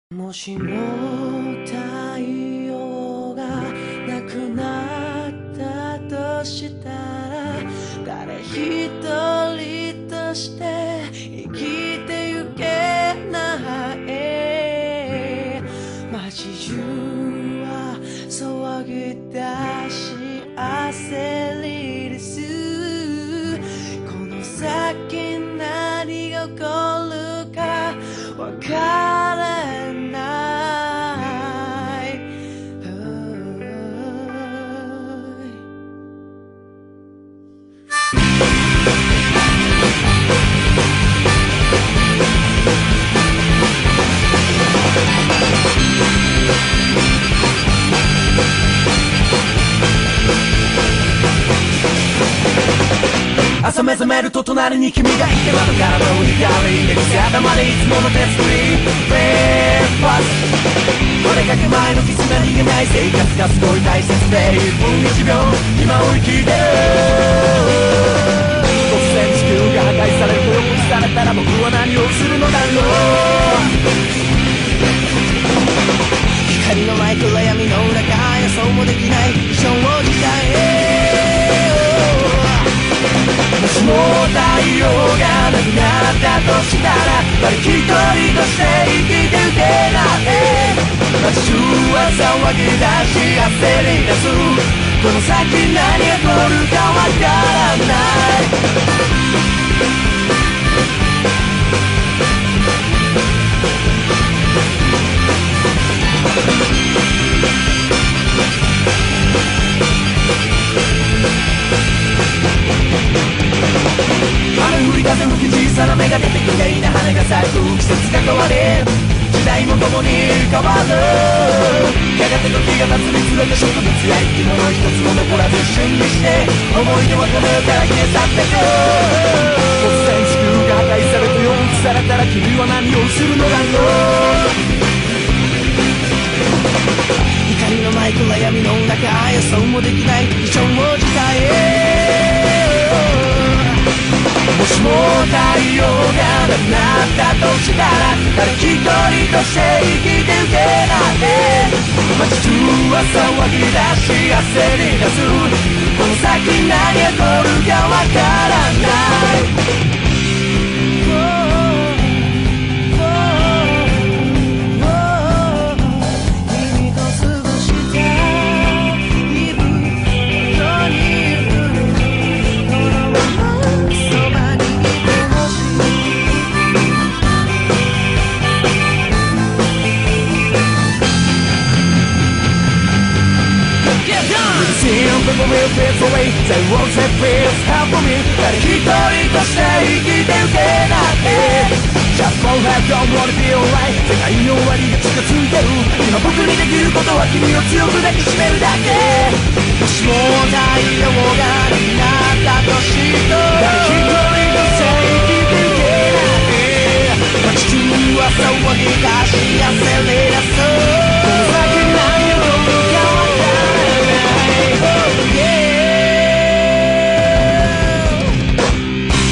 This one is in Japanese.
もしも太陽がなくなったとしたら、誰一人として生きてゆけない。街中は騒ぎ出し焦りです。この先何が起こるかわからない朝目覚めると隣に君がいて、窓からの光で口頭でいつもの手作りブレーファスト、これかけ前のキス何気ない生活がすごい大切で、1分1秒今を生きてる。突然地球が破壊されると予告されたら僕は何をするのだろう。光のない暗闇の中、予想もできない正直もしも太陽がなくなったとしたら、誰一人として生きてゆけない。街中は騒ぎ出し焦り出す。この先何が起こるかわからない雨降り風吹き小さな芽が出て綺麗な花が咲く。季節が変わり時代も共に変わる。やがて時が経つにつれて植物や生き物一つも残らず一瞬にして思い出はこの世から消え去ってく。突然地球が破壊されて予告されたら君は何をするのだろう。光のない暗闇の中、予想もできない異常事態。もしも太陽がなくなったとしたら、誰一人として生きてゆけない。街中は騒ぎ出し焦り出す。この先何が起こるかわからない。People will feel away, they won't say please help me. 誰一人として生きてゆけない。Just go ahead, don't wanna be alright. 世界の終わりが近づいてる。今僕にできることは君を強く抱きしめるだけ。もしも太陽がなくなったとして誰一人として生きてゆけない。街中は騒ぎ出し焦り出す。